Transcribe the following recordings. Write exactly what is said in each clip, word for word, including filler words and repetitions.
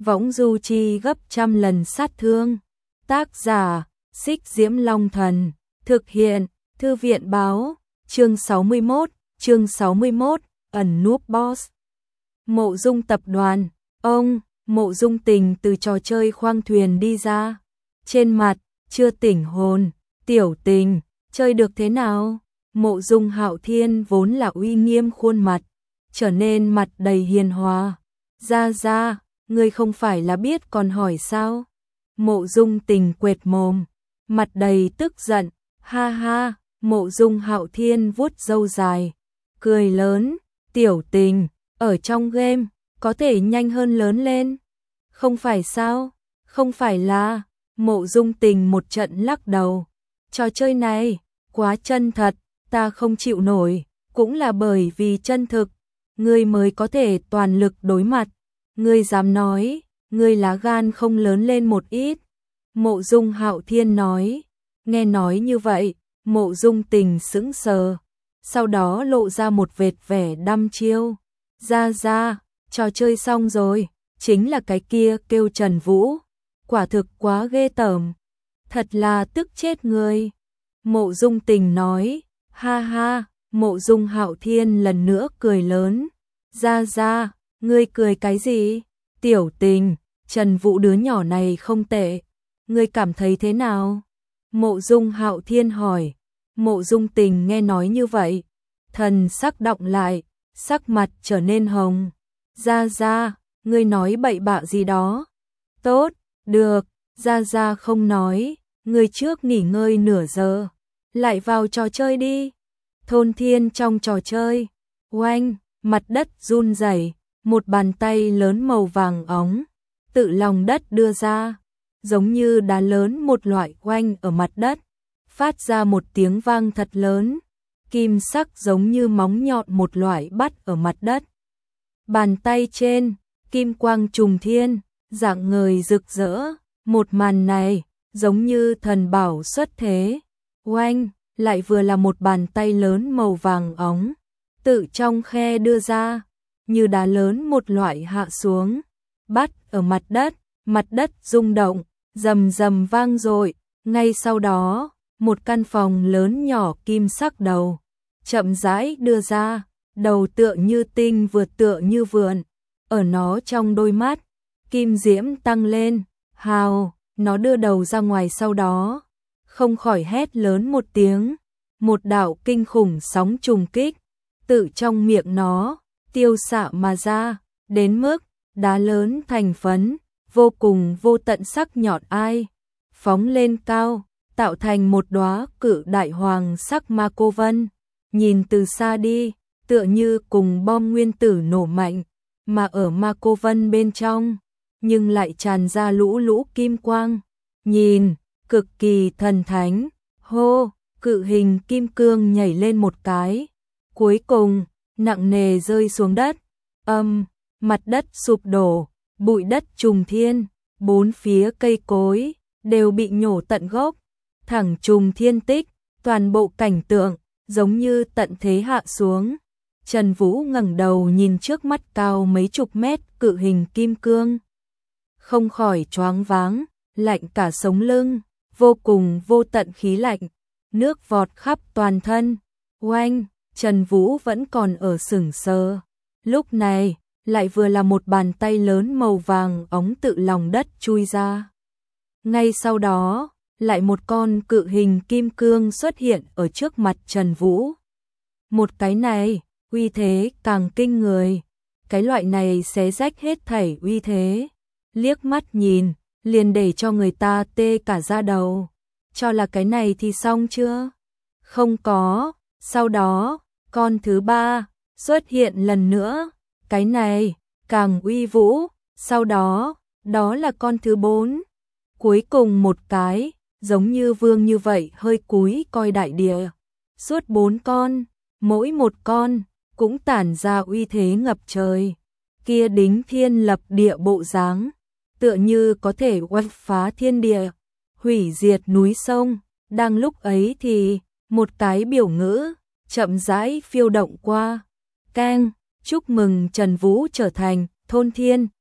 võng du chi gấp trăm lần sát thương. Tác giả, Xích Diễm Long Thần, thực hiện, Thư viện báo, chương sáu mươi mốt, chương sáu mươi mốt, ẩn núp boss. Mộ Dung tập đoàn, ông, Mộ Dung Tình từ trò chơi khoang thuyền đi ra. Trên mặt, chưa tỉnh hồn, tiểu Tình, chơi được thế nào? Mộ Dung Hạo Thiên vốn là uy nghiêm khuôn mặt, trở nên mặt đầy hiền hòa. Ra ra, ngươi không phải là biết còn hỏi sao? Mộ Dung Tình quệt mồm, mặt đầy tức giận, ha ha. Mộ Dung Hạo Thiên vuốt râu dài, cười lớn, tiểu Tình, ở trong game, có thể nhanh hơn lớn lên. Không phải sao, không phải là, Mộ Dung Tình một trận lắc đầu. Trò chơi này, quá chân thật, ta không chịu nổi, cũng là bởi vì chân thực, ngươi mới có thể toàn lực đối mặt. Ngươi dám nói, ngươi lá gan không lớn lên một ít. Mộ Dung Hạo Thiên nói, nghe nói như vậy, Mộ Dung Tình sững sờ, sau đó lộ ra một vệt vẻ đăm chiêu. Ra ra, trò chơi xong rồi, chính là cái kia kêu Trần Vũ, quả thực quá ghê tởm, thật là tức chết người. Mộ Dung Tình nói, ha ha. Mộ Dung Hạo Thiên lần nữa cười lớn, ra ra, ngươi cười cái gì? Tiểu Tình, Trần Vũ đứa nhỏ này không tệ, ngươi cảm thấy thế nào? Mộ Dung Hạo Thiên hỏi. Mộ Dung Tình nghe nói như vậy, thần sắc động lại, sắc mặt trở nên hồng. Ra ra, ngươi nói bậy bạ gì đó? Tốt, được, ra ra không nói, ngươi trước nghỉ ngơi nửa giờ, lại vào trò chơi đi. Thôn thiên trong trò chơi, oanh, mặt đất run rẩy, một bàn tay lớn màu vàng óng, tự lòng đất đưa ra, giống như đá lớn một loại oanh ở mặt đất, phát ra một tiếng vang thật lớn, kim sắc giống như móng nhọn một loại bắt ở mặt đất. Bàn tay trên, kim quang trùng thiên, dạng ngời rực rỡ, một màn này, giống như thần bảo xuất thế, oanh. Lại vừa là một bàn tay lớn màu vàng óng, tự trong khe đưa ra, như đá lớn một loại hạ xuống, bắt ở mặt đất, mặt đất rung động, rầm rầm vang dội. Ngay sau đó, một căn phòng lớn nhỏ kim sắc đầu, chậm rãi đưa ra, đầu tựa như tinh vượt tựa như vượn, ở nó trong đôi mắt, kim diễm tăng lên, hào, nó đưa đầu ra ngoài sau đó. Không khỏi hét lớn một tiếng, một đạo kinh khủng sóng trùng kích, tự trong miệng nó, tiêu xạ mà ra, đến mức, đá lớn thành phấn, vô cùng vô tận sắc nhọn ai, phóng lên cao, tạo thành một đóa cự đại hoàng sắc ma cô vân, nhìn từ xa đi, tựa như cùng bom nguyên tử nổ mạnh, mà ở ma cô vân bên trong, nhưng lại tràn ra lũ lũ kim quang, nhìn cực kỳ thần thánh. Hô, cự hình kim cương nhảy lên một cái, cuối cùng nặng nề rơi xuống đất. Âm, mặt đất sụp đổ, bụi đất trùng thiên, bốn phía cây cối đều bị nhổ tận gốc, thẳng trùng thiên tích, toàn bộ cảnh tượng giống như tận thế hạ xuống. Trần Vũ ngẩng đầu nhìn trước mắt cao mấy chục mét cự hình kim cương, không khỏi choáng váng, lạnh cả sống lưng. Vô cùng vô tận khí lạnh, nước vọt khắp toàn thân. Oanh, Trần Vũ vẫn còn ở sững sờ. Lúc này, lại vừa là một bàn tay lớn màu vàng óng tự lòng đất chui ra. Ngay sau đó, lại một con cự hình kim cương xuất hiện ở trước mặt Trần Vũ. Một cái này, uy thế càng kinh người. Cái loại này xé rách hết thảy uy thế. Liếc mắt nhìn, liền để cho người ta tê cả da đầu. Cho là cái này thì xong chưa? Không có. Sau đó, con thứ ba xuất hiện lần nữa. Cái này càng uy vũ. Sau đó, đó là con thứ bốn. Cuối cùng một cái, giống như vương như vậy hơi cúi coi đại địa. Suốt bốn con, mỗi một con cũng tản ra uy thế ngập trời. Kia đính thiên lập địa bộ dáng, tựa như có thể oanh phá thiên địa, hủy diệt núi sông. Đang lúc ấy thì, một cái biểu ngữ chậm rãi phiêu động qua. Keng, chúc mừng Trần Vũ trở thành thôn thiên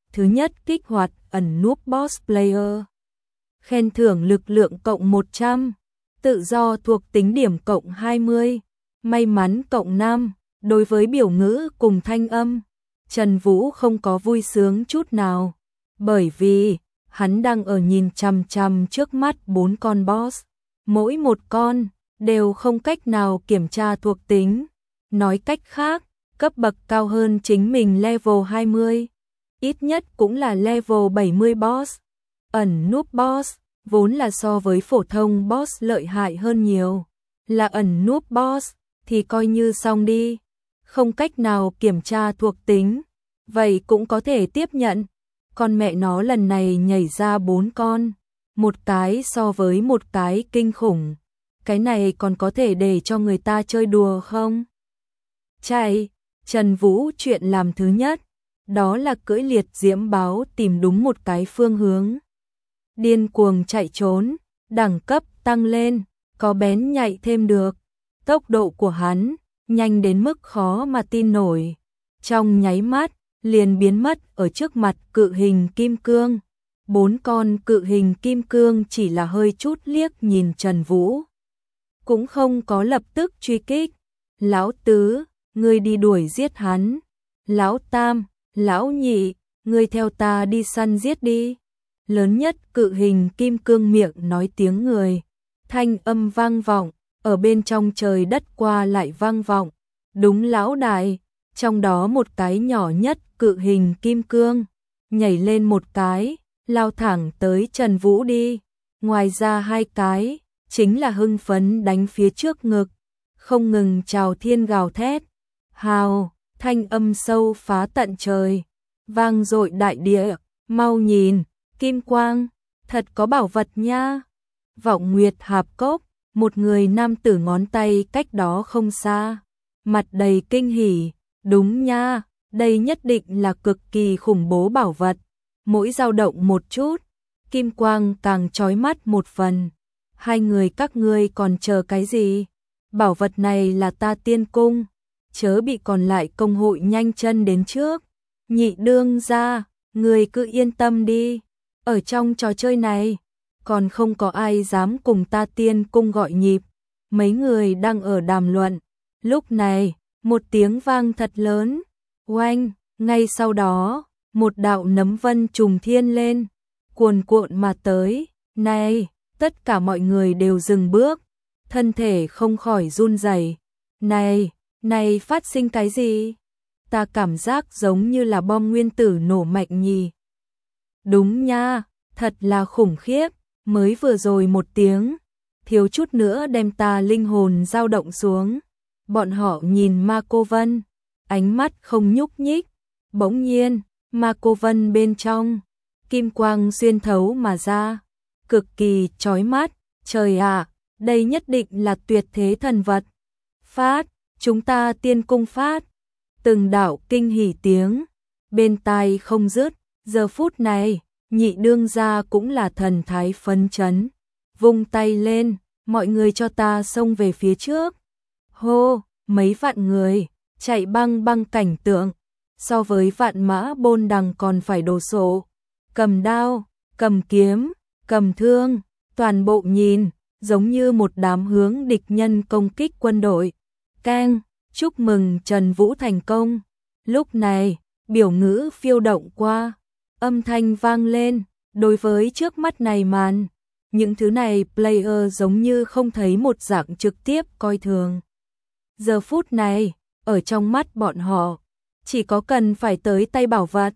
Thứ nhất, kích hoạt ẩn núp boss player. Khen thưởng lực lượng cộng một trăm, tự do thuộc tính điểm cộng hai mươi, may mắn cộng năm. Đối với biểu ngữ cùng thanh âm, Trần Vũ không có vui sướng chút nào, bởi vì hắn đang ở nhìn chằm chằm trước mắt bốn con boss, mỗi một con đều không cách nào kiểm tra thuộc tính. Nói cách khác, cấp bậc cao hơn chính mình level hai mươi, ít nhất cũng là level bảy mươi boss. Ẩn núp boss vốn là so với phổ thông boss lợi hại hơn nhiều, là ẩn núp boss thì coi như xong đi, không cách nào kiểm tra thuộc tính, vậy cũng có thể tiếp nhận. Con mẹ nó lần này nhảy ra bốn con, một cái so với một cái kinh khủng, cái này còn có thể để cho người ta chơi đùa không? Chạy, Trần Vũ chuyện làm thứ nhất, đó là cưỡi liệt diễm báo tìm đúng một cái phương hướng. Điên cuồng chạy trốn, đẳng cấp tăng lên, có bén nhạy thêm được. Tốc độ của hắn nhanh đến mức khó mà tin nổi. Trong nháy mắt, liền biến mất ở trước mặt cự hình kim cương. Bốn con cự hình kim cương chỉ là hơi chút liếc nhìn Trần Vũ, cũng không có lập tức truy kích. Lão tứ, ngươi đi đuổi giết hắn. Lão tam, lão nhị, ngươi theo ta đi săn giết đi. Lớn nhất cự hình kim cương miệng nói tiếng người, thanh âm vang vọng, ở bên trong trời đất qua lại vang vọng. Đúng lão đại, trong đó một cái nhỏ nhất cự hình kim cương, nhảy lên một cái, lao thẳng tới Trần Vũ đi. Ngoài ra hai cái, chính là hưng phấn đánh phía trước ngực, không ngừng chào thiên gào thét. Hào, thanh âm sâu phá tận trời, vang dội đại địa, mau nhìn, kim quang, thật có bảo vật nha. Vọng Nguyệt Hạp Cốc, một người nam tử ngón tay cách đó không xa, mặt đầy kinh hỉ, đúng nha, đây nhất định là cực kỳ khủng bố bảo vật, mỗi dao động một chút, kim quang càng chói mắt một phần. Hai người các ngươi còn chờ cái gì? Bảo vật này là ta tiên cung, chớ bị còn lại công hội nhanh chân đến trước. Nhị đương gia, người cứ yên tâm đi, ở trong trò chơi này, còn không có ai dám cùng ta tiên cung gọi nhịp. Mấy người đang ở đàm luận, lúc này, một tiếng vang thật lớn, oanh, ngay sau đó, một đạo nấm vân trùng thiên lên, cuồn cuộn mà tới. Này, tất cả mọi người đều dừng bước, thân thể không khỏi run rẩy. Này, này phát sinh cái gì? Ta cảm giác giống như là bom nguyên tử nổ mạnh nhỉ. Đúng nha, thật là khủng khiếp, mới vừa rồi một tiếng, thiếu chút nữa đem ta linh hồn dao động xuống. Bọn họ nhìn Ma Cô Vân, ánh mắt không nhúc nhích. Bỗng nhiên, Ma Cô Vân bên trong, kim quang xuyên thấu mà ra, cực kỳ chói mắt. Trời ạ, đây nhất định là tuyệt thế thần vật. Phát, chúng ta tiên cung phát. Từng đạo kinh hỉ tiếng, bên tai không dứt. Giờ phút này, nhị đương gia cũng là thần thái phấn chấn, vung tay lên, mọi người cho ta xông về phía trước. Hô, mấy vạn người, chạy băng băng cảnh tượng, so với vạn mã bôn đằng còn phải đồ sộ. Cầm đao, cầm kiếm, cầm thương, toàn bộ nhìn, giống như một đám hướng địch nhân công kích quân đội. Keng, chúc mừng Trần Vũ thành công. Lúc này, biểu ngữ phiêu động qua, âm thanh vang lên. Đối với trước mắt này màn, những thứ này player giống như không thấy một dạng trực tiếp coi thường. Giờ phút này, ở trong mắt bọn họ, chỉ có cần phải tới tay bảo vật.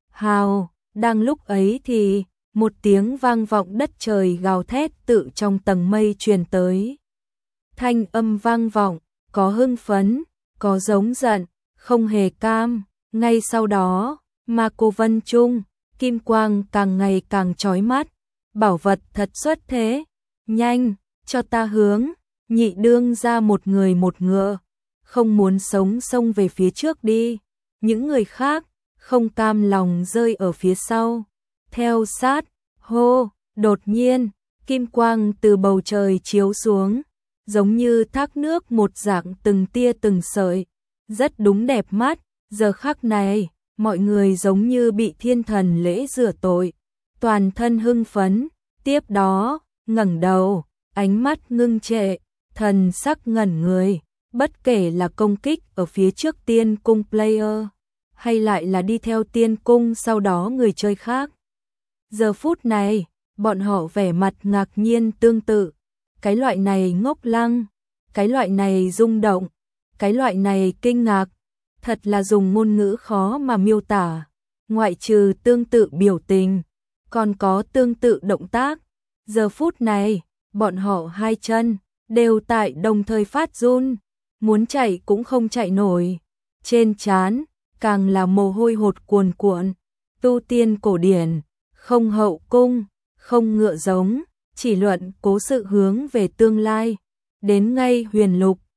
Hào, đang lúc ấy thì, một tiếng vang vọng đất trời gào thét tự trong tầng mây truyền tới. Thanh âm vang vọng, có hưng phấn, có giống giận, không hề cam. Ngay sau đó, Ma Cô Vân Trung, kim quang càng ngày càng chói mắt. Bảo vật thật xuất thế. Nhanh, cho ta hướng. Nhị đương ra một người một ngựa, không muốn sống xông về phía trước đi. Những người khác, không cam lòng rơi ở phía sau. Theo sát, hô, đột nhiên, kim quang từ bầu trời chiếu xuống, giống như thác nước một dạng từng tia từng sợi, rất đúng đẹp mắt. Giờ khắc này, mọi người giống như bị thiên thần lễ rửa tội, toàn thân hưng phấn, tiếp đó, ngẩng đầu, ánh mắt ngưng trệ, thần sắc ngẩn người, bất kể là công kích ở phía trước tiên cung player, hay lại là đi theo tiên cung sau đó người chơi khác. Giờ phút này, bọn họ vẻ mặt ngạc nhiên tương tự, cái loại này ngốc lăng, cái loại này rung động, cái loại này kinh ngạc, thật là dùng ngôn ngữ khó mà miêu tả, ngoại trừ tương tự biểu tình, còn có tương tự động tác. Giờ phút này, bọn họ hai chân đều tại đồng thời phát run, muốn chạy cũng không chạy nổi, trên trán càng là mồ hôi hột cuồn cuộn. Tu tiên cổ điển, không hậu cung, không ngựa giống, chỉ luận cố sự hướng về tương lai, đến ngay huyền lục,